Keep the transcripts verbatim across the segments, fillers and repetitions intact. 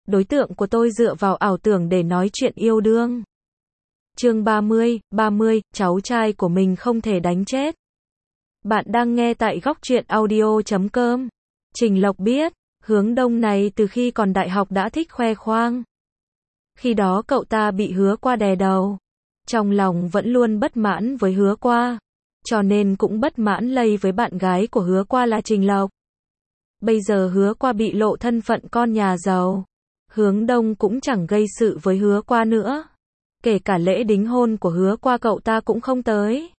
đối tượng của tôi dựa vào ảo tưởng để nói chuyện yêu đương. Chương ba mươi, ba mươi, cháu trai của mình không thể đánh chết. Bạn đang nghe tại góc truyện audio chấm com. Trình Lộc biết, Hướng Đông này từ khi còn đại học đã thích khoe khoang. Khi đó cậu ta bị Hứa Qua đè đầu. Trong lòng vẫn luôn bất mãn với Hứa Qua. Cho nên cũng bất mãn lây với bạn gái của Hứa Qua là Trình Lộc. Bây giờ Hứa Qua bị lộ thân phận con nhà giàu. Hướng Đông cũng chẳng gây sự với Hứa Qua nữa. Kể cả lễ đính hôn của Hứa Qua cậu ta cũng không tới.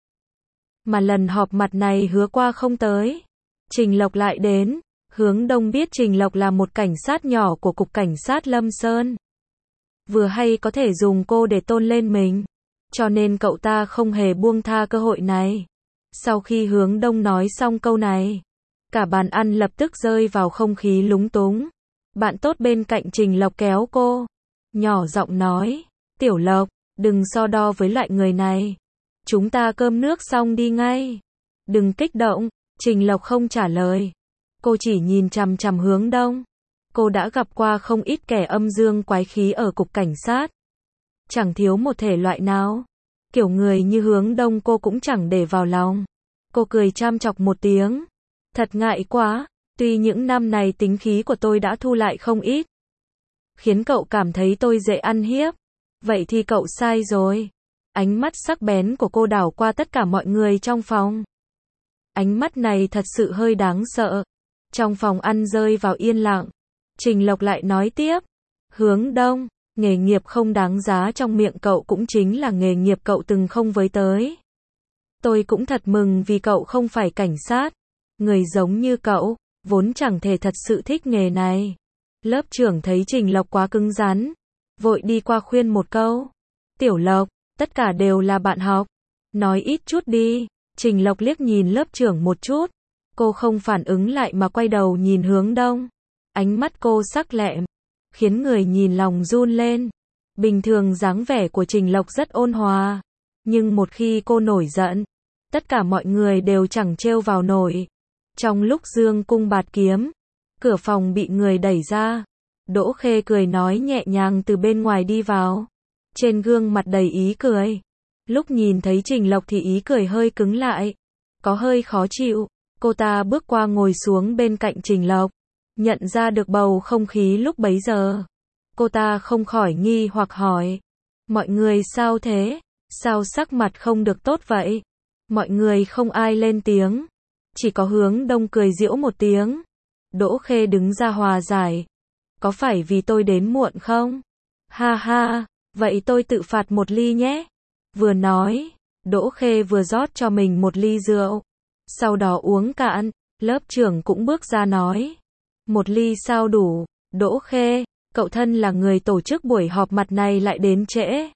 Mà lần họp mặt này Hứa Qua không tới. Trình Lộc lại đến. Hướng Đông biết Trình Lộc là một cảnh sát nhỏ của Cục Cảnh sát Lâm Sơn. Vừa hay có thể dùng cô để tôn lên mình. Cho nên cậu ta không hề buông tha cơ hội này. Sau khi Hướng Đông nói xong câu này, cả bàn ăn lập tức rơi vào không khí lúng túng. Bạn tốt bên cạnh Trình Lộc kéo cô, nhỏ giọng nói, Tiểu Lộc, đừng so đo với loại người này. Chúng ta cơm nước xong đi ngay. Đừng kích động. Trình Lộc không trả lời. Cô chỉ nhìn chằm chằm Hướng Đông. Cô đã gặp qua không ít kẻ âm dương quái khí ở Cục Cảnh sát. Chẳng thiếu một thể loại nào. Kiểu người như Hướng Đông cô cũng chẳng để vào lòng. Cô cười chăm chọc một tiếng. Thật ngại quá, tuy những năm này tính khí của tôi đã thu lại không ít. Khiến cậu cảm thấy tôi dễ ăn hiếp. Vậy thì cậu sai rồi. Ánh mắt sắc bén của cô đảo qua tất cả mọi người trong phòng. Ánh mắt này thật sự hơi đáng sợ. Trong phòng ăn rơi vào yên lặng. Trình Lộc lại nói tiếp. Hướng Đông, nghề nghiệp không đáng giá trong miệng cậu cũng chính là nghề nghiệp cậu từng không với tới. Tôi cũng thật mừng vì cậu không phải cảnh sát. Người giống như cậu, vốn chẳng thể thật sự thích nghề này. Lớp trưởng thấy Trình Lộc quá cứng rắn. Vội đi qua khuyên một câu. Tiểu Lộc, tất cả đều là bạn học. Nói ít chút đi. Trình Lộc liếc nhìn lớp trưởng một chút. Cô không phản ứng lại mà quay đầu nhìn Hướng Đông. Ánh mắt cô sắc lẹm, khiến người nhìn lòng run lên. Bình thường dáng vẻ của Trình Lộc rất ôn hòa. Nhưng một khi cô nổi giận, tất cả mọi người đều chẳng trêu vào nổi. Trong lúc dương cung bạt kiếm, cửa phòng bị người đẩy ra. Đỗ Khê cười nói nhẹ nhàng từ bên ngoài đi vào. Trên gương mặt đầy ý cười. Lúc nhìn thấy Trình Lộc thì ý cười hơi cứng lại. Có hơi khó chịu. Cô ta bước qua ngồi xuống bên cạnh Trình Lộc. Nhận ra được bầu không khí lúc bấy giờ. Cô ta không khỏi nghi hoặc hỏi. Mọi người sao thế? Sao sắc mặt không được tốt vậy? Mọi người không ai lên tiếng. Chỉ có Hướng Đông cười giễu một tiếng. Đỗ Khê đứng ra hòa giải. Có phải vì tôi đến muộn không? Ha ha, vậy tôi tự phạt một ly nhé. Vừa nói, Đỗ Khê vừa rót cho mình một ly rượu. Sau đó uống cạn, lớp trưởng cũng bước ra nói. Một ly sao đủ? Đỗ Khê, cậu thân là người tổ chức buổi họp mặt này lại đến trễ.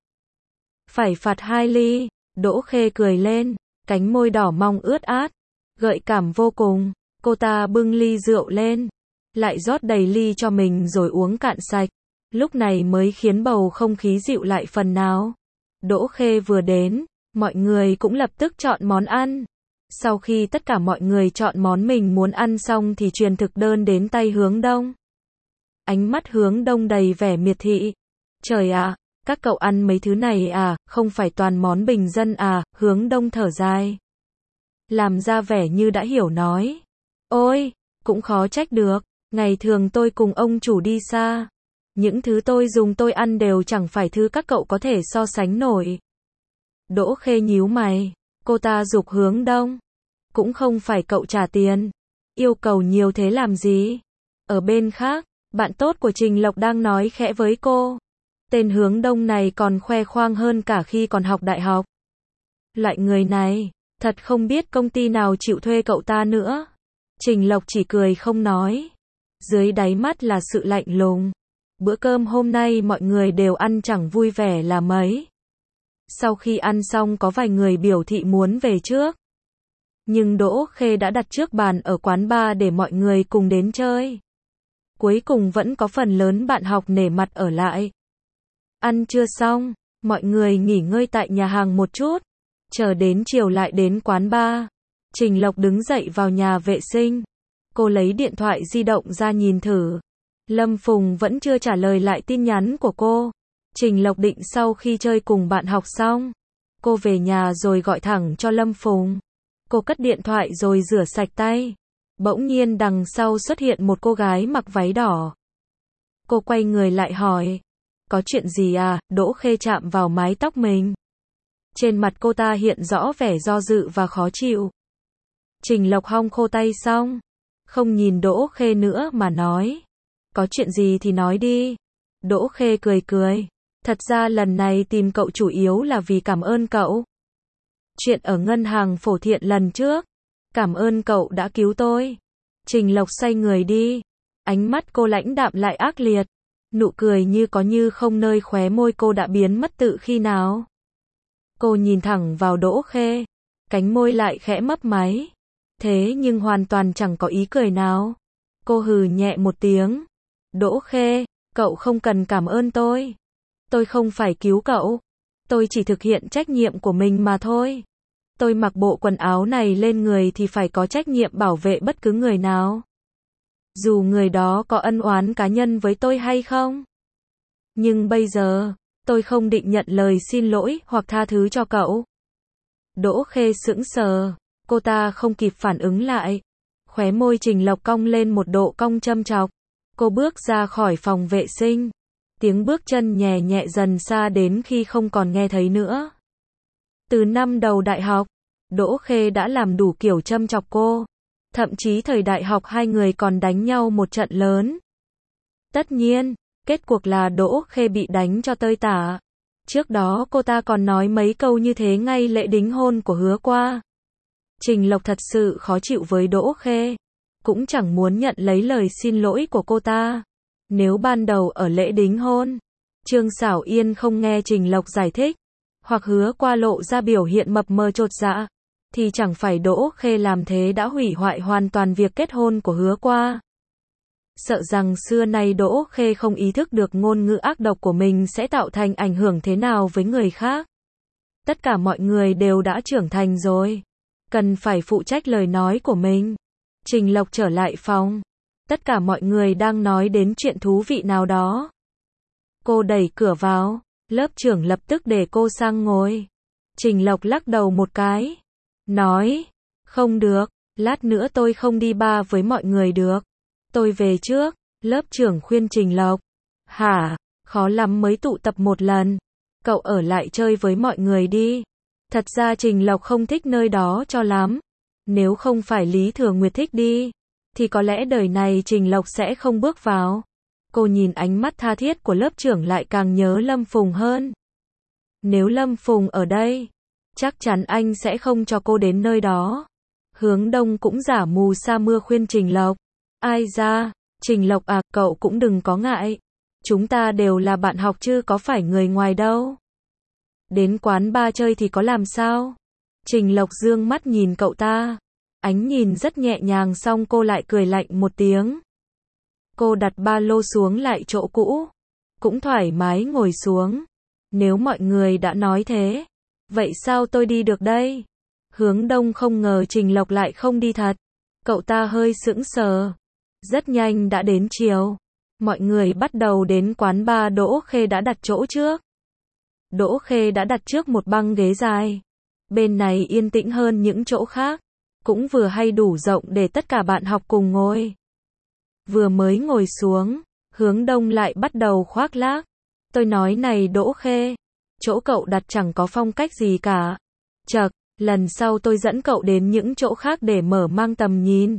Phải phạt hai ly. Đỗ Khê cười lên, cánh môi đỏ mong ướt át, gợi cảm vô cùng. Cô ta bưng ly rượu lên, lại rót đầy ly cho mình rồi uống cạn sạch. Lúc này mới khiến bầu không khí dịu lại phần nào. Đỗ Khê vừa đến, mọi người cũng lập tức chọn món ăn. Sau khi tất cả mọi người chọn món mình muốn ăn xong thì truyền thực đơn đến tay Hướng Đông. Ánh mắt Hướng Đông đầy vẻ miệt thị. Trời ạ, các cậu ăn mấy thứ này à, không phải toàn món bình dân à? Hướng Đông thở dài, làm ra vẻ như đã hiểu nói. Ôi, cũng khó trách được, ngày thường tôi cùng ông chủ đi xa. Những thứ tôi dùng tôi ăn đều chẳng phải thứ các cậu có thể so sánh nổi. Đỗ Khê nhíu mày, cô ta giục Hướng Đông. Cũng không phải cậu trả tiền. Yêu cầu nhiều thế làm gì? Ở bên khác, bạn tốt của Trình Lộc đang nói khẽ với cô. Tên Hướng Đông này còn khoe khoang hơn cả khi còn học đại học. Loại người này, thật không biết công ty nào chịu thuê cậu ta nữa. Trình Lộc chỉ cười không nói. Dưới đáy mắt là sự lạnh lùng. Bữa cơm hôm nay mọi người đều ăn chẳng vui vẻ là mấy. Sau khi ăn xong có vài người biểu thị muốn về trước. Nhưng Đỗ Khê đã đặt trước bàn ở quán bar để mọi người cùng đến chơi. Cuối cùng vẫn có phần lớn bạn học nể mặt ở lại. Ăn chưa xong, mọi người nghỉ ngơi tại nhà hàng một chút. Chờ đến chiều lại đến quán bar. Trình Lộc đứng dậy vào nhà vệ sinh. Cô lấy điện thoại di động ra nhìn thử. Lâm Phùng vẫn chưa trả lời lại tin nhắn của cô. Trình Lộc định sau khi chơi cùng bạn học xong, cô về nhà rồi gọi thẳng cho Lâm Phùng. Cô cất điện thoại rồi rửa sạch tay. Bỗng nhiên đằng sau xuất hiện một cô gái mặc váy đỏ. Cô quay người lại hỏi. Có chuyện gì à? Đỗ Khê chạm vào mái tóc mình. Trên mặt cô ta hiện rõ vẻ do dự và khó chịu. Trình Lộc hong khô tay xong, không nhìn Đỗ Khê nữa mà nói. Có chuyện gì thì nói đi. Đỗ Khê cười cười. Thật ra lần này tìm cậu chủ yếu là vì cảm ơn cậu. Chuyện ở ngân hàng Phổ Thiện lần trước. Cảm ơn cậu đã cứu tôi. Trình Lộc xoay người đi. Ánh mắt cô lãnh đạm lại ác liệt. Nụ cười như có như không nơi khóe môi cô đã biến mất tự khi nào. Cô nhìn thẳng vào Đỗ Khê. Cánh môi lại khẽ mấp máy. Thế nhưng hoàn toàn chẳng có ý cười nào. Cô hừ nhẹ một tiếng. Đỗ Khê, cậu không cần cảm ơn tôi. Tôi không phải cứu cậu. Tôi chỉ thực hiện trách nhiệm của mình mà thôi. Tôi mặc bộ quần áo này lên người thì phải có trách nhiệm bảo vệ bất cứ người nào. Dù người đó có ân oán cá nhân với tôi hay không. Nhưng bây giờ, tôi không định nhận lời xin lỗi hoặc tha thứ cho cậu. Đỗ Khê sững sờ. Cô ta không kịp phản ứng lại. Khóe môi Trình Lộc cong lên một độ cong châm chọc. Cô bước ra khỏi phòng vệ sinh. Tiếng bước chân nhẹ nhẹ dần xa đến khi không còn nghe thấy nữa. Từ năm đầu đại học, Đỗ Khê đã làm đủ kiểu châm chọc cô. Thậm chí thời đại học hai người còn đánh nhau một trận lớn. Tất nhiên, kết cuộc là Đỗ Khê bị đánh cho tơi tả. Trước đó cô ta còn nói mấy câu như thế ngay lễ đính hôn của Hứa Qua. Trình Lộc thật sự khó chịu với Đỗ Khê. Cũng chẳng muốn nhận lấy lời xin lỗi của cô ta. Nếu ban đầu ở lễ đính hôn, Trương Xảo Yên không nghe Trình Lộc giải thích, hoặc Hứa Qua lộ ra biểu hiện mập mờ chột dạ, thì chẳng phải Đỗ Khê làm thế đã hủy hoại hoàn toàn việc kết hôn của Hứa Qua. Sợ rằng xưa nay Đỗ Khê không ý thức được ngôn ngữ ác độc của mình sẽ tạo thành ảnh hưởng thế nào với người khác. Tất cả mọi người đều đã trưởng thành rồi, cần phải phụ trách lời nói của mình. Trình Lộc trở lại phòng. Tất cả mọi người đang nói đến chuyện thú vị nào đó. Cô đẩy cửa vào. Lớp trưởng lập tức để cô sang ngồi. Trình Lộc lắc đầu một cái. Nói. Không được. Lát nữa tôi không đi bar với mọi người được. Tôi về trước. Lớp trưởng khuyên Trình Lộc. Hả? Khó lắm mới tụ tập một lần. Cậu ở lại chơi với mọi người đi. Thật ra Trình Lộc không thích nơi đó cho lắm. Nếu không phải Lý Thừa Nguyệt thích đi, thì có lẽ đời này Trình Lộc sẽ không bước vào. Cô nhìn ánh mắt tha thiết của lớp trưởng lại càng nhớ Lâm Phùng hơn. Nếu Lâm Phùng ở đây, chắc chắn anh sẽ không cho cô đến nơi đó. Hướng Đông cũng giả mù sa mưa khuyên Trình Lộc. Ai ra, Trình Lộc à, cậu cũng đừng có ngại. Chúng ta đều là bạn học chứ có phải người ngoài đâu. Đến quán bar chơi thì có làm sao? Trình Lộc dương mắt nhìn cậu ta. Ánh nhìn rất nhẹ nhàng xong cô lại cười lạnh một tiếng. Cô đặt ba lô xuống lại chỗ cũ. Cũng thoải mái ngồi xuống. Nếu mọi người đã nói thế, vậy sao tôi đi được đây? Hướng Đông không ngờ Trình Lộc lại không đi thật. Cậu ta hơi sững sờ. Rất nhanh đã đến chiều. Mọi người bắt đầu đến quán bar Đỗ Khê đã đặt chỗ trước. Đỗ Khê đã đặt trước một băng ghế dài. Bên này yên tĩnh hơn những chỗ khác. Cũng vừa hay đủ rộng để tất cả bạn học cùng ngồi. Vừa mới ngồi xuống, Hướng Đông lại bắt đầu khoác lác. Tôi nói này Đỗ Khê, chỗ cậu đặt chẳng có phong cách gì cả. Chậc, lần sau tôi dẫn cậu đến những chỗ khác để mở mang tầm nhìn.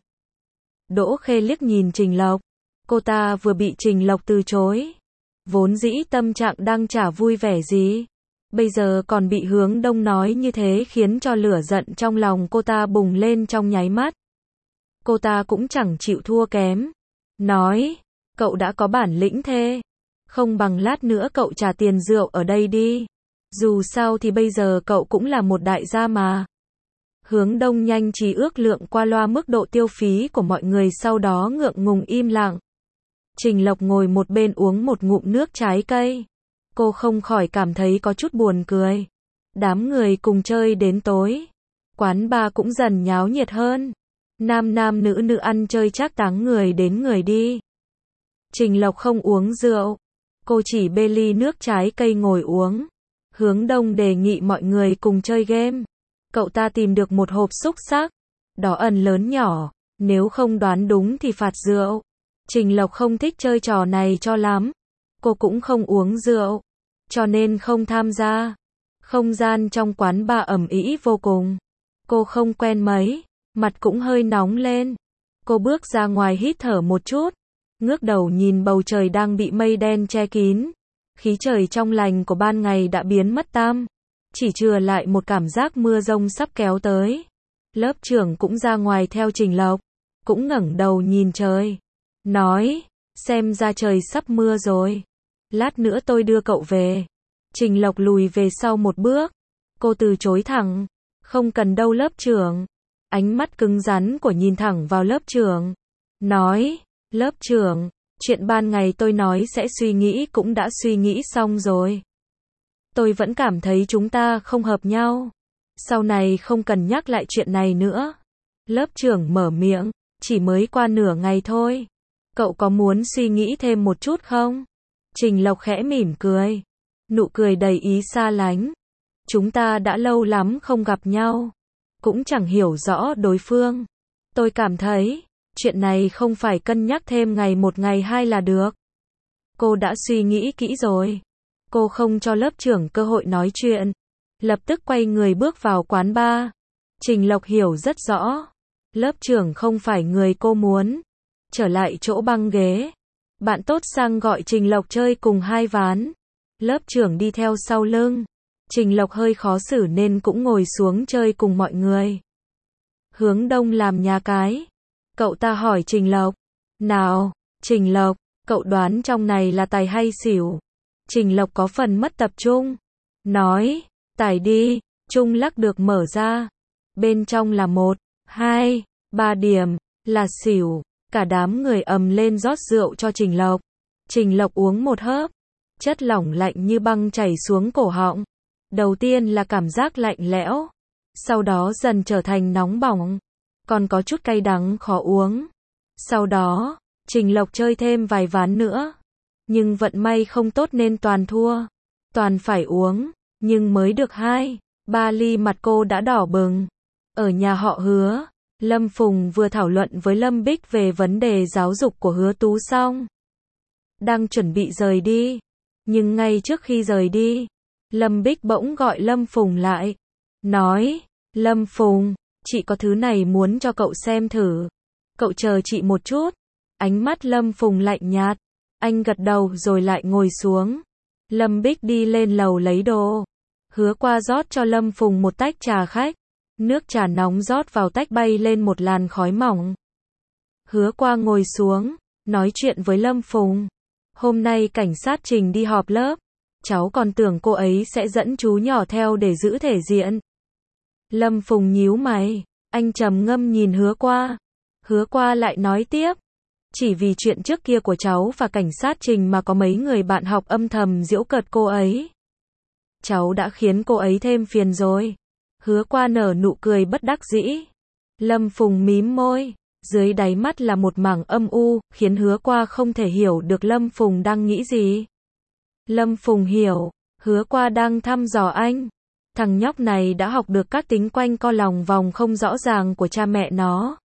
Đỗ Khê liếc nhìn Trình Lộc. Cô ta vừa bị Trình Lộc từ chối. Vốn dĩ tâm trạng đang chả vui vẻ gì. Bây giờ còn bị Hướng Đông nói như thế khiến cho lửa giận trong lòng cô ta bùng lên trong nháy mắt. Cô ta cũng chẳng chịu thua kém. Nói, cậu đã có bản lĩnh thế. Không bằng lát nữa cậu trả tiền rượu ở đây đi. Dù sao thì bây giờ cậu cũng là một đại gia mà. Hướng Đông nhanh trí ước lượng qua loa mức độ tiêu phí của mọi người sau đó ngượng ngùng im lặng. Trình Lộc ngồi một bên uống một ngụm nước trái cây. Cô không khỏi cảm thấy có chút buồn cười. Đám người cùng chơi đến tối. Quán bar cũng dần nháo nhiệt hơn. Nam nam nữ nữ ăn chơi trác táng người đến người đi. Trình Lộc không uống rượu. Cô chỉ bê ly nước trái cây ngồi uống. Hướng Đông đề nghị mọi người cùng chơi game. Cậu ta tìm được một hộp xúc xắc. Đỏ ẩn lớn nhỏ. Nếu không đoán đúng thì phạt rượu. Trình Lộc không thích chơi trò này cho lắm. Cô cũng không uống rượu. Cho nên không tham gia. Không gian trong quán bar ầm ĩ vô cùng. Cô không quen mấy. Mặt cũng hơi nóng lên. Cô bước ra ngoài hít thở một chút. Ngước đầu nhìn bầu trời đang bị mây đen che kín. Khí trời trong lành của ban ngày đã biến mất tăm. Chỉ chừa lại một cảm giác mưa rông sắp kéo tới. Lớp trưởng cũng ra ngoài theo Trình Lộc. Cũng ngẩng đầu nhìn trời. Nói, xem ra trời sắp mưa rồi. Lát nữa tôi đưa cậu về. Trình Lộc lùi về sau một bước. Cô từ chối thẳng. Không cần đâu lớp trưởng. Ánh mắt cứng rắn của nhìn thẳng vào lớp trưởng. Nói, lớp trưởng, chuyện ban ngày tôi nói sẽ suy nghĩ cũng đã suy nghĩ xong rồi. Tôi vẫn cảm thấy chúng ta không hợp nhau. Sau này không cần nhắc lại chuyện này nữa. Lớp trưởng mở miệng, chỉ mới qua nửa ngày thôi. Cậu có muốn suy nghĩ thêm một chút không? Trình Lộc khẽ mỉm cười. Nụ cười đầy ý xa lánh. Chúng ta đã lâu lắm không gặp nhau. Cũng chẳng hiểu rõ đối phương. Tôi cảm thấy, chuyện này không phải cân nhắc thêm ngày một ngày hai là được. Cô đã suy nghĩ kỹ rồi. Cô không cho lớp trưởng cơ hội nói chuyện. Lập tức quay người bước vào quán bar. Trình Lộc hiểu rất rõ. Lớp trưởng không phải người cô muốn. Trở lại chỗ băng ghế. Bạn tốt sang gọi Trình Lộc chơi cùng hai ván. Lớp trưởng đi theo sau lưng. Trình Lộc hơi khó xử nên cũng ngồi xuống chơi cùng mọi người. Hướng Đông làm nhà cái. Cậu ta hỏi Trình Lộc. Nào, Trình Lộc, cậu đoán trong này là tài hay xỉu? Trình Lộc có phần mất tập trung. Nói, tài đi. Chung lắc được mở ra. Bên trong là một, hai, ba điểm, là xỉu. Cả đám người ầm lên rót rượu cho Trình Lộc. Trình Lộc uống một hớp. Chất lỏng lạnh như băng chảy xuống cổ họng. Đầu tiên là cảm giác lạnh lẽo. Sau đó dần trở thành nóng bỏng. Còn có chút cay đắng khó uống. Sau đó, Trình Lộc chơi thêm vài ván nữa. Nhưng vận may không tốt nên toàn thua. Toàn phải uống. Nhưng mới được hai, ba ly mặt cô đã đỏ bừng. Ở nhà họ Hứa, Lâm Phùng vừa thảo luận với Lâm Bích về vấn đề giáo dục của Hứa Tú xong. Đang chuẩn bị rời đi. Nhưng ngay trước khi rời đi, Lâm Bích bỗng gọi Lâm Phùng lại. Nói, Lâm Phùng, chị có thứ này muốn cho cậu xem thử. Cậu chờ chị một chút. Ánh mắt Lâm Phùng lạnh nhạt. Anh gật đầu rồi lại ngồi xuống. Lâm Bích đi lên lầu lấy đồ. Hứa qua rót cho Lâm Phùng một tách trà khách. Nước trà nóng rót vào tách bay lên một làn khói mỏng. Hứa qua ngồi xuống, nói chuyện với Lâm Phùng. Hôm nay cảnh sát Trình đi họp lớp. Cháu còn tưởng cô ấy sẽ dẫn chú nhỏ theo để giữ thể diện. Lâm Phùng nhíu mày. Anh trầm ngâm nhìn Hứa qua. Hứa qua lại nói tiếp. Chỉ vì chuyện trước kia của cháu và cảnh sát Trình mà có mấy người bạn học âm thầm giễu cợt cô ấy. Cháu đã khiến cô ấy thêm phiền rồi. Hứa qua nở nụ cười bất đắc dĩ. Lâm Phùng mím môi. Dưới đáy mắt là một mảng âm u, khiến Hứa qua không thể hiểu được Lâm Phùng đang nghĩ gì. Lâm Phùng hiểu. Hứa qua đang thăm dò anh. Thằng nhóc này đã học được các tính quanh co lòng vòng không rõ ràng của cha mẹ nó.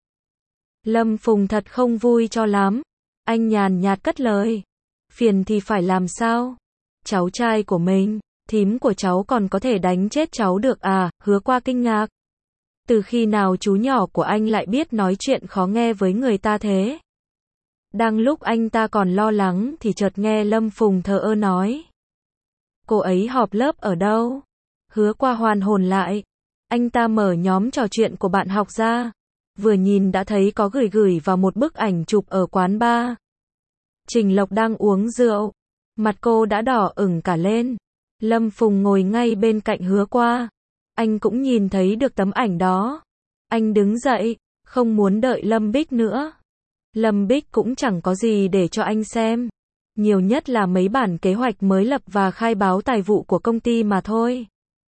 Lâm Phùng thật không vui cho lắm. Anh nhàn nhạt cất lời. Phiền thì phải làm sao? Cháu trai của mình, thím của cháu còn có thể đánh chết cháu được à? Hứa qua kinh ngạc. Từ khi nào chú nhỏ của anh lại biết nói chuyện khó nghe với người ta thế? Đang lúc anh ta còn lo lắng thì chợt nghe Lâm Phùng thờ ơ nói. Cô ấy họp lớp ở đâu? Hứa qua hoàn hồn lại. Anh ta mở nhóm trò chuyện của bạn học ra. Vừa nhìn đã thấy có gửi gửi vào một bức ảnh chụp ở quán bar. Trình Lộc đang uống rượu. Mặt cô đã đỏ ửng cả lên. Lâm Phùng ngồi ngay bên cạnh Hứa qua. Anh cũng nhìn thấy được tấm ảnh đó. Anh đứng dậy, không muốn đợi Lâm Bích nữa. Lâm Bích cũng chẳng có gì để cho anh xem. Nhiều nhất là mấy bản kế hoạch mới lập và khai báo tài vụ của công ty mà thôi.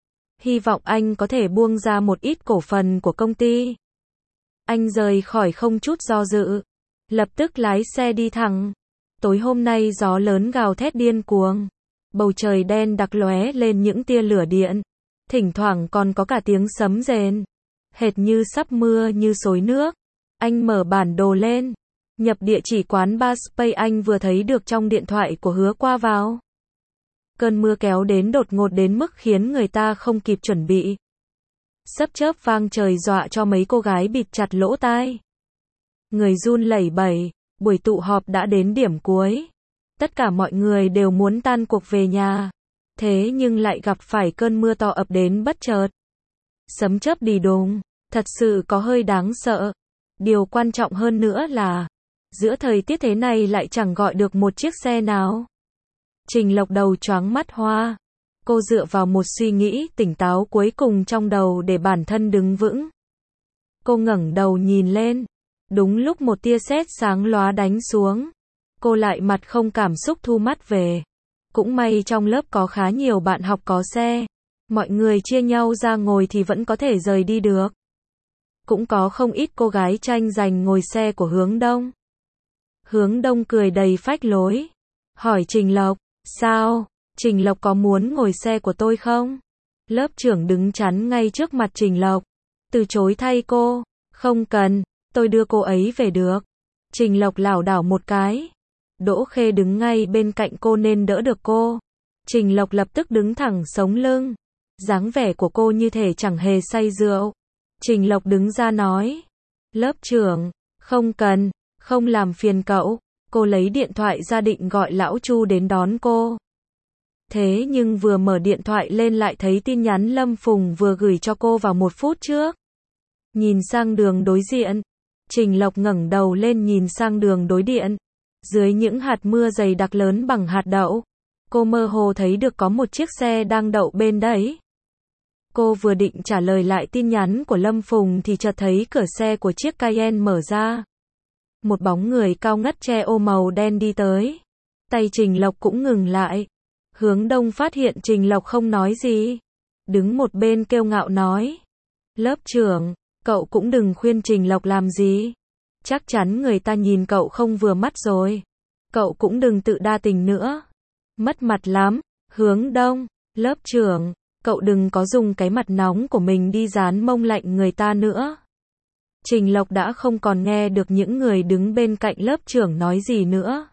Hy vọng anh có thể buông ra một ít cổ phần của công ty. Anh rời khỏi không chút do dự. Lập tức lái xe đi thẳng. Tối hôm nay gió lớn gào thét điên cuồng. Bầu trời đen đặc lóe lên những tia lửa điện. Thỉnh thoảng còn có cả tiếng sấm rền. Hệt như sắp mưa như xối nước. Anh mở bản đồ lên. Nhập địa chỉ quán bar Space anh vừa thấy được trong điện thoại của Hứa qua vào. Cơn mưa kéo đến đột ngột đến mức khiến người ta không kịp chuẩn bị. Sấm chớp vang trời dọa cho mấy cô gái bịt chặt lỗ tai. Người run lẩy bẩy, buổi tụ họp đã đến điểm cuối. Tất cả mọi người đều muốn tan cuộc về nhà. Thế nhưng lại gặp phải cơn mưa to ập đến bất chợt. Sấm chớp đì đùng, thật sự có hơi đáng sợ. Điều quan trọng hơn nữa là, giữa thời tiết thế này lại chẳng gọi được một chiếc xe nào. Trình Lộc đầu choáng mắt hoa. Cô dựa vào một suy nghĩ tỉnh táo cuối cùng trong đầu để bản thân đứng vững. Cô ngẩng đầu nhìn lên. Đúng lúc một tia sét sáng lóa đánh xuống. Cô lại mặt không cảm xúc thu mắt về. Cũng may trong lớp có khá nhiều bạn học có xe. Mọi người chia nhau ra ngồi thì vẫn có thể rời đi được. Cũng có không ít cô gái tranh giành ngồi xe của Hướng Đông. Hướng Đông cười đầy phách lối. Hỏi Trình Lộc, sao? Trình Lộc có muốn ngồi xe của tôi không? Lớp trưởng đứng chắn ngay trước mặt Trình Lộc. Từ chối thay cô. Không cần, tôi đưa cô ấy về được. Trình Lộc lảo đảo một cái. Đỗ Khê đứng ngay bên cạnh cô nên đỡ được cô. Trình Lộc lập tức đứng thẳng sống lưng. Dáng vẻ của cô như thể chẳng hề say rượu. Trình Lộc đứng ra nói. Lớp trưởng, không cần, không làm phiền cậu. Cô lấy điện thoại ra định gọi lão Chu đến đón cô. Thế nhưng vừa mở điện thoại lên lại thấy tin nhắn Lâm Phùng vừa gửi cho cô vào một phút trước. Nhìn sang đường đối diện. Trình Lộc ngẩng đầu lên nhìn sang đường đối diện. Dưới những hạt mưa dày đặc lớn bằng hạt đậu. Cô mơ hồ thấy được có một chiếc xe đang đậu bên đấy. Cô vừa định trả lời lại tin nhắn của Lâm Phùng thì chợt thấy cửa xe của chiếc Cayenne mở ra. Một bóng người cao ngất che ô màu đen đi tới. Tay Trình Lộc cũng ngừng lại. Hướng Đông phát hiện Trình Lộc không nói gì. Đứng một bên kiêu ngạo nói. Lớp trưởng, cậu cũng đừng khuyên Trình Lộc làm gì. Chắc chắn người ta nhìn cậu không vừa mắt rồi. Cậu cũng đừng tự đa tình nữa. Mất mặt lắm. Hướng Đông, lớp trưởng, cậu đừng có dùng cái mặt nóng của mình đi dán mông lạnh người ta nữa. Trình Lộc đã không còn nghe được những người đứng bên cạnh lớp trưởng nói gì nữa.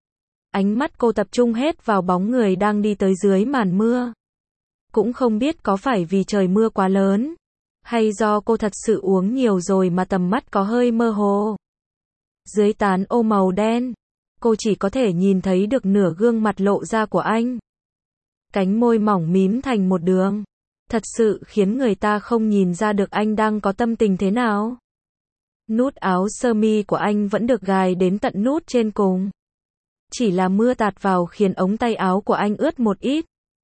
Ánh mắt cô tập trung hết vào bóng người đang đi tới dưới màn mưa. Cũng không biết có phải vì trời mưa quá lớn, hay do cô thật sự uống nhiều rồi mà tầm mắt có hơi mơ hồ. Dưới tán ô màu đen, cô chỉ có thể nhìn thấy được nửa gương mặt lộ ra của anh. Cánh môi mỏng mím thành một đường. Thật sự khiến người ta không nhìn ra được anh đang có tâm tình thế nào. Nút áo sơ mi của anh vẫn được gài đến tận nút trên cùng. Chỉ là mưa tạt vào khiến ống tay áo của anh ướt một ít.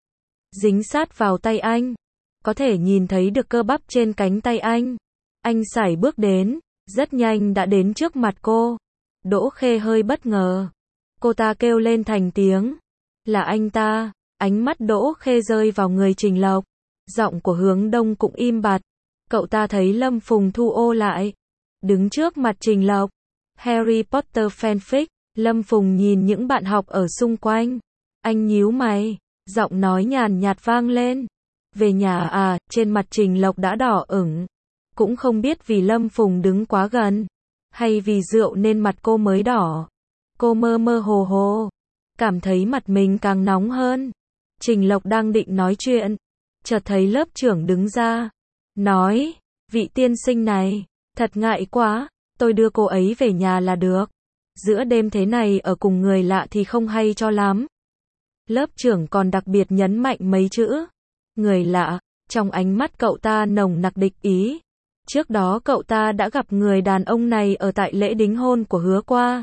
Dính sát vào tay anh. Có thể nhìn thấy được cơ bắp trên cánh tay anh. Anh sải bước đến, rất nhanh đã đến trước mặt cô. Đỗ Khê hơi bất ngờ. Cô ta kêu lên thành tiếng. Là anh ta. Ánh mắt Đỗ Khê rơi vào người Trình Lộc. Giọng của Hướng Đông cũng im bặt. Cậu ta thấy Lâm Phùng thu ô lại. Đứng trước mặt Trình Lộc. Harry Potter fanfic. Lâm Phùng nhìn những bạn học ở xung quanh. Anh nhíu mày. Giọng nói nhàn nhạt vang lên. Về nhà à, trên mặt Trình Lộc đã đỏ ửng. Cũng không biết vì Lâm Phùng đứng quá gần. Hay vì rượu nên mặt cô mới đỏ. Cô mơ mơ hồ hồ. Cảm thấy mặt mình càng nóng hơn. Trình Lộc đang định nói chuyện. Chợt thấy lớp trưởng đứng ra. Nói, vị tiên sinh này, thật ngại quá, tôi đưa cô ấy về nhà là được. Giữa đêm thế này ở cùng người lạ thì không hay cho lắm. Lớp trưởng còn đặc biệt nhấn mạnh mấy chữ. Người lạ, trong ánh mắt cậu ta nồng nặc địch ý. Trước đó cậu ta đã gặp người đàn ông này ở tại lễ đính hôn của Hứa qua.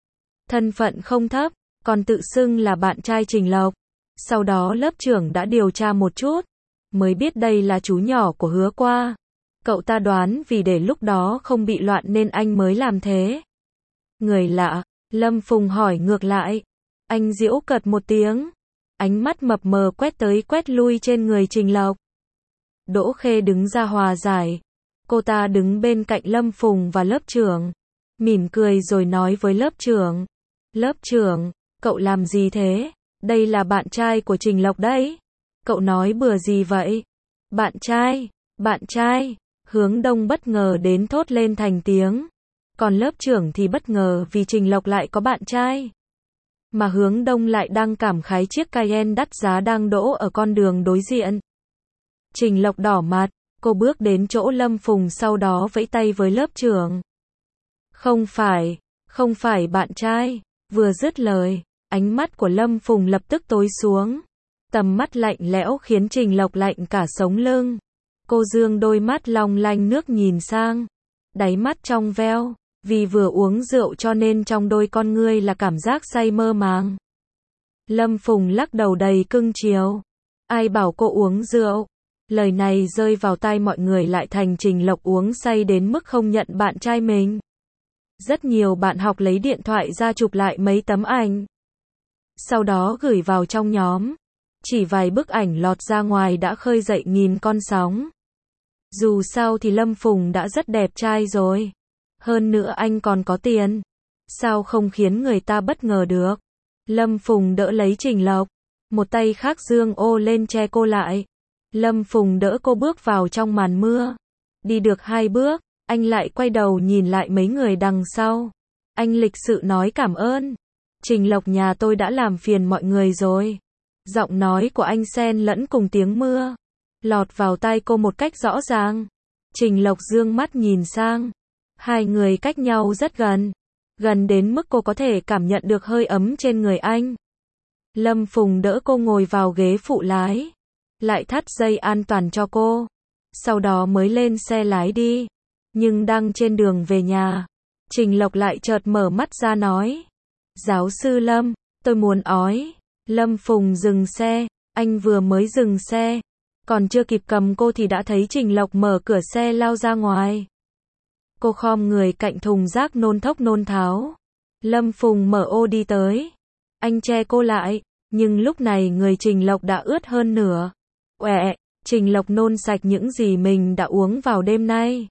Thân phận không thấp, còn tự xưng là bạn trai Trình Lộc. Sau đó lớp trưởng đã điều tra một chút, mới biết đây là chú nhỏ của Hứa qua. Cậu ta đoán vì để lúc đó không bị loạn nên anh mới làm thế. Người lạ, Lâm Phùng hỏi ngược lại. Anh giễu cợt một tiếng. Ánh mắt mập mờ quét tới quét lui trên người Trình Lộc. Đỗ Khê đứng ra hòa giải. Cô ta đứng bên cạnh Lâm Phùng và lớp trưởng. Mỉm cười rồi nói với lớp trưởng. Lớp trưởng, cậu làm gì thế? Đây là bạn trai của Trình Lộc đấy. Cậu nói bừa gì vậy? Bạn trai, bạn trai, Hướng Đông bất ngờ đến thốt lên thành tiếng. Còn lớp trưởng thì bất ngờ vì Trình Lộc lại có bạn trai. Mà Hướng Đông lại đang cảm khái chiếc Cayenne đắt giá đang đỗ ở con đường đối diện. Trình Lộc đỏ mặt, cô bước đến chỗ Lâm Phùng sau đó vẫy tay với lớp trưởng. Không phải, không phải bạn trai. Vừa dứt lời, ánh mắt của Lâm Phùng lập tức tối xuống. Tầm mắt lạnh lẽo khiến Trình Lộc lạnh cả sống lưng. Cô dương đôi mắt long lanh nước nhìn sang. Đáy mắt trong veo, vì vừa uống rượu cho nên trong đôi con ngươi là cảm giác say mơ màng. Lâm Phùng lắc đầu đầy cưng chiều. Ai bảo cô uống rượu? Lời này rơi vào tai mọi người lại thành Trình Lộc uống say đến mức không nhận bạn trai mình. Rất nhiều bạn học lấy điện thoại ra chụp lại mấy tấm ảnh. Sau đó gửi vào trong nhóm. Chỉ vài bức ảnh lọt ra ngoài đã khơi dậy nghìn con sóng. Dù sao thì Lâm Phùng đã rất đẹp trai rồi. Hơn nữa anh còn có tiền. Sao không khiến người ta bất ngờ được? Lâm Phùng đỡ lấy Trình Lộc. Một tay khác dương ô lên che cô lại. Lâm Phùng đỡ cô bước vào trong màn mưa. Đi được hai bước, anh lại quay đầu nhìn lại mấy người đằng sau. Anh lịch sự nói cảm ơn. Trình Lộc nhà tôi đã làm phiền mọi người rồi. Giọng nói của anh xen lẫn cùng tiếng mưa. Lọt vào tai cô một cách rõ ràng. Trình Lộc dương mắt nhìn sang. Hai người cách nhau rất gần. Gần đến mức cô có thể cảm nhận được hơi ấm trên người anh. Lâm Phùng đỡ cô ngồi vào ghế phụ lái. Lại thắt dây an toàn cho cô. Sau đó mới lên xe lái đi. Nhưng đang trên đường về nhà, Trình Lộc lại chợt mở mắt ra nói. Giáo sư Lâm, tôi muốn ói. Lâm Phùng dừng xe. Anh vừa mới dừng xe. Còn chưa kịp cầm cô thì đã thấy Trình Lộc mở cửa xe lao ra ngoài. Cô khom người cạnh thùng rác nôn thốc nôn tháo. Lâm Phùng mở ô đi tới. Anh che cô lại. Nhưng lúc này người Trình Lộc đã ướt hơn nửa. Uẹ, Trình Lộc nôn sạch những gì mình đã uống vào đêm nay.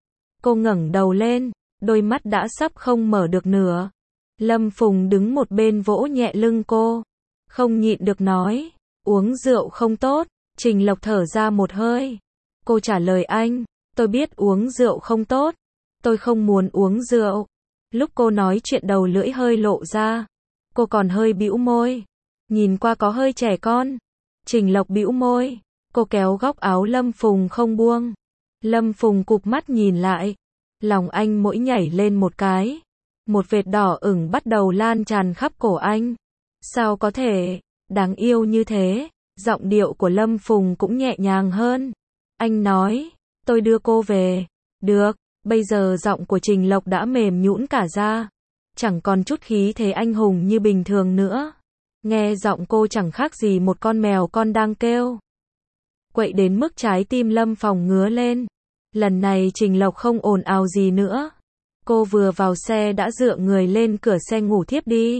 Cô ngẩng đầu lên, đôi mắt đã sắp không mở được nữa. Lâm Phùng đứng một bên vỗ nhẹ lưng cô. Không nhịn được nói, uống rượu không tốt. Trình Lộc thở ra một hơi. Cô trả lời anh, tôi biết uống rượu không tốt. Tôi không muốn uống rượu. Lúc cô nói chuyện đầu lưỡi hơi lộ ra. Cô còn hơi bĩu môi. Nhìn qua có hơi trẻ con. Trình Lộc bĩu môi. Cô kéo góc áo Lâm Phùng không buông. Lâm Phùng cụp mắt nhìn lại. Lòng anh mỗi nhảy lên một cái. Một vệt đỏ ửng bắt đầu lan tràn khắp cổ anh. Sao có thể, đáng yêu như thế. Giọng điệu của Lâm Phùng cũng nhẹ nhàng hơn. Anh nói, tôi đưa cô về. Được, bây giờ giọng của Trình Lộc đã mềm nhũn cả ra. Chẳng còn chút khí thế anh hùng như bình thường nữa. Nghe giọng cô chẳng khác gì một con mèo con đang kêu. Quậy đến mức trái tim Lâm Phùng ngứa lên. Lần này Trình Lộc không ồn ào gì nữa. Cô vừa vào xe đã dựa người lên cửa xe ngủ thiếp đi.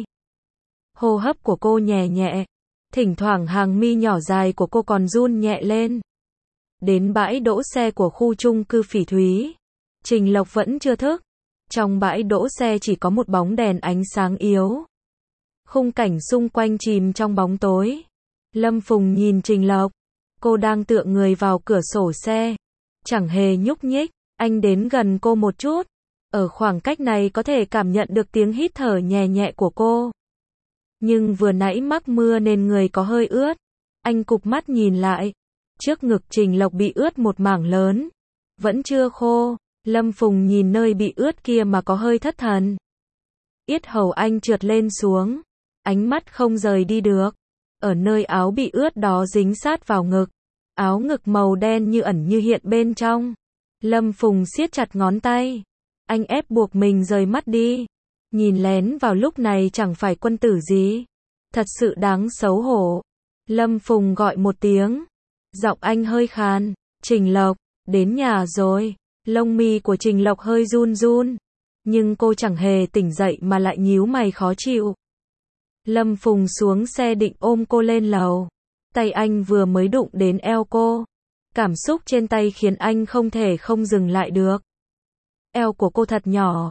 Hô hấp của cô nhẹ nhẹ. Thỉnh thoảng hàng mi nhỏ dài của cô còn run nhẹ lên. Đến bãi đỗ xe của khu chung cư Phỉ Thúy. Trình Lộc vẫn chưa thức. Trong bãi đỗ xe chỉ có một bóng đèn ánh sáng yếu. Khung cảnh xung quanh chìm trong bóng tối. Lâm Phùng nhìn Trình Lộc. Cô đang tựa người vào cửa sổ xe. Chẳng hề nhúc nhích. Anh đến gần cô một chút. Ở khoảng cách này có thể cảm nhận được tiếng hít thở nhẹ nhẹ của cô. Nhưng vừa nãy mắc mưa nên người có hơi ướt. Anh cụp mắt nhìn lại. Trước ngực Trình Lộc bị ướt một mảng lớn. Vẫn chưa khô. Lâm Phùng nhìn nơi bị ướt kia mà có hơi thất thần. Yết hầu anh trượt lên xuống. Ánh mắt không rời đi được. Ở nơi áo bị ướt đó dính sát vào ngực. Áo ngực màu đen như ẩn như hiện bên trong. Lâm Phùng siết chặt ngón tay. Anh ép buộc mình rời mắt đi. Nhìn lén vào lúc này chẳng phải quân tử gì. Thật sự đáng xấu hổ. Lâm Phùng gọi một tiếng. Giọng anh hơi khàn. Trình Lộc, đến nhà rồi. Lông mi của Trình Lộc hơi run run. Nhưng cô chẳng hề tỉnh dậy mà lại nhíu mày khó chịu. Lâm Phùng xuống xe định ôm cô lên lầu. Tay anh vừa mới đụng đến eo cô. Cảm xúc trên tay khiến anh không thể không dừng lại được. Eo của cô thật nhỏ.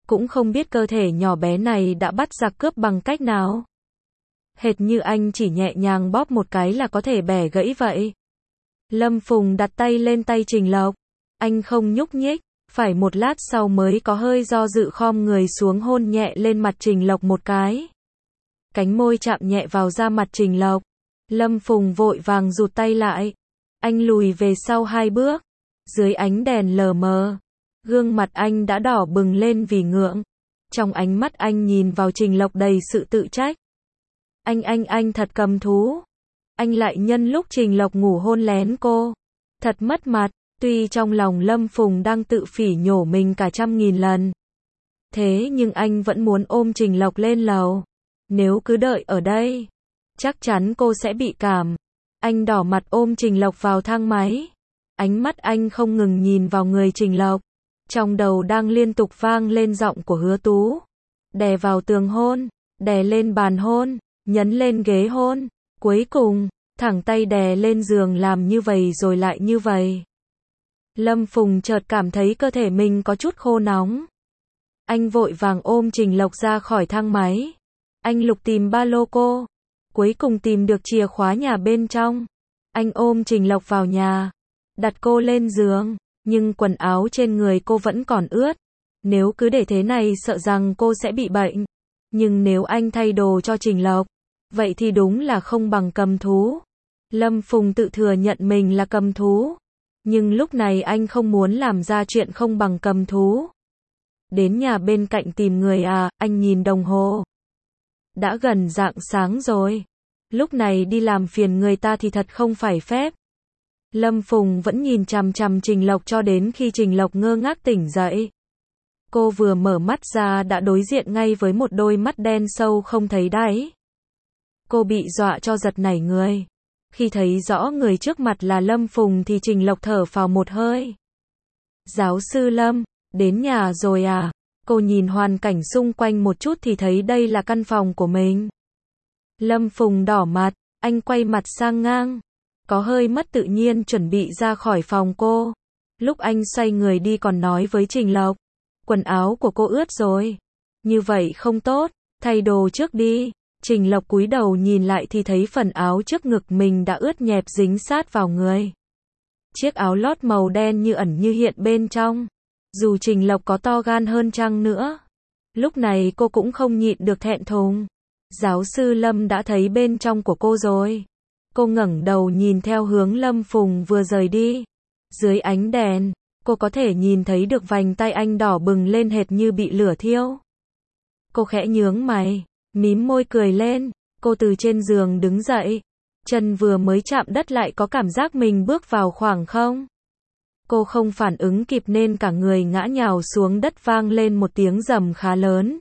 cũng không biết cơ thể nhỏ bé này đã bắt giặc cướp bằng cách nào. Hệt như anh chỉ nhẹ nhàng bóp một cái là có thể bẻ gãy vậy. Lâm Phùng đặt tay lên tay Trình Lộc. Anh không nhúc nhích, phải một lát sau mới có hơi do dự khom người xuống hôn nhẹ lên mặt Trình Lộc một cái. Cánh môi chạm nhẹ vào da mặt Trình Lộc. Lâm Phùng vội vàng rụt tay lại. Anh lùi về sau hai bước. Dưới ánh đèn lờ mờ, gương mặt anh đã đỏ bừng lên vì ngượng. Trong ánh mắt anh nhìn vào Trình Lộc đầy sự tự trách. Anh anh anh thật cầm thú. Anh lại nhân lúc Trình Lộc ngủ hôn lén cô. Thật mất mặt, tuy trong lòng Lâm Phùng đang tự phỉ nhổ mình cả trăm nghìn lần. Thế nhưng anh vẫn muốn ôm Trình Lộc lên lầu. Nếu cứ đợi ở đây, chắc chắn cô sẽ bị cảm. Anh đỏ mặt ôm Trình Lộc vào thang máy. Ánh mắt anh không ngừng nhìn vào người Trình Lộc. Trong đầu đang liên tục vang lên giọng của Hứa Tú. Đè vào tường hôn, đè lên bàn hôn, nhấn lên ghế hôn. Cuối cùng, thẳng tay đè lên giường làm như vậy rồi lại như vậy. Lâm Phùng chợt cảm thấy cơ thể mình có chút khô nóng. Anh vội vàng ôm Trình Lộc ra khỏi thang máy. Anh lục tìm ba lô cô. Cuối cùng tìm được chìa khóa nhà bên trong. Anh ôm Trình Lộc vào nhà. Đặt cô lên giường. Nhưng quần áo trên người cô vẫn còn ướt. Nếu cứ để thế này sợ rằng cô sẽ bị bệnh. Nhưng nếu anh thay đồ cho Trình Lộc, vậy thì đúng là không bằng cầm thú. Lâm Phùng tự thừa nhận mình là cầm thú. Nhưng lúc này anh không muốn làm ra chuyện không bằng cầm thú. Đến nhà bên cạnh tìm người à, anh nhìn đồng hồ. Đã gần rạng sáng rồi. Lúc này đi làm phiền người ta thì thật không phải phép. Lâm Phùng vẫn nhìn chằm chằm Trình Lộc cho đến khi Trình Lộc ngơ ngác tỉnh dậy. Cô vừa mở mắt ra đã đối diện ngay với một đôi mắt đen sâu không thấy đáy. Cô bị dọa cho giật nảy người. Khi thấy rõ người trước mặt là Lâm Phùng thì Trình Lộc thở phào một hơi. Giáo sư Lâm, đến nhà rồi à? Cô nhìn hoàn cảnh xung quanh một chút thì thấy đây là căn phòng của mình. Lâm Phùng đỏ mặt, anh quay mặt sang ngang. Có hơi mất tự nhiên chuẩn bị ra khỏi phòng cô. Lúc anh xoay người đi còn nói với Trình Lộc. Quần áo của cô ướt rồi. Như vậy không tốt, thay đồ trước đi. Trình Lộc cúi đầu nhìn lại thì thấy phần áo trước ngực mình đã ướt nhẹp dính sát vào người. Chiếc áo lót màu đen như ẩn như hiện bên trong. Dù Trình Lộc có to gan hơn chăng nữa, lúc này cô cũng không nhịn được thẹn thùng. Giáo sư Lâm đã thấy bên trong của cô rồi. Cô ngẩng đầu nhìn theo hướng Lâm Phùng vừa rời đi. Dưới ánh đèn, cô có thể nhìn thấy được vành tay anh đỏ bừng lên hệt như bị lửa thiêu. Cô khẽ nhướng mày, mím môi cười lên. Cô từ trên giường đứng dậy. Chân vừa mới chạm đất lại có cảm giác mình bước vào khoảng không. Cô không phản ứng kịp nên cả người ngã nhào xuống đất vang lên một tiếng rầm khá lớn.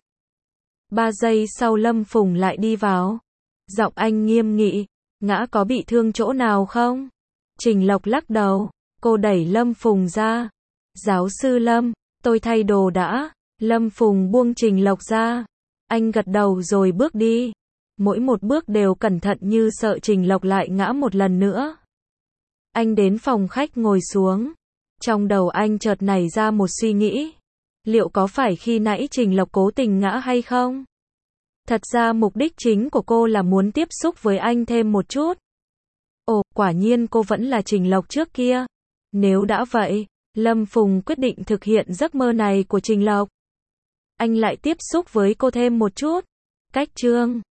Ba giây sau Lâm Phùng lại đi vào. Giọng anh nghiêm nghị. Ngã có bị thương chỗ nào không? Trình Lộc lắc đầu. Cô đẩy Lâm Phùng ra. Giáo sư Lâm, tôi thay đồ đã. Lâm Phùng buông Trình Lộc ra. Anh gật đầu rồi bước đi. Mỗi một bước đều cẩn thận như sợ Trình Lộc lại ngã một lần nữa. Anh đến phòng khách ngồi xuống. Trong đầu anh chợt nảy ra một suy nghĩ. Liệu có phải khi nãy Trình Lộc cố tình ngã hay không? Thật ra mục đích chính của cô là muốn tiếp xúc với anh thêm một chút. Ồ, quả nhiên cô vẫn là Trình Lộc trước kia. Nếu đã vậy, Lâm Phùng quyết định thực hiện giấc mơ này của Trình Lộc. Anh lại tiếp xúc với cô thêm một chút. Cách chương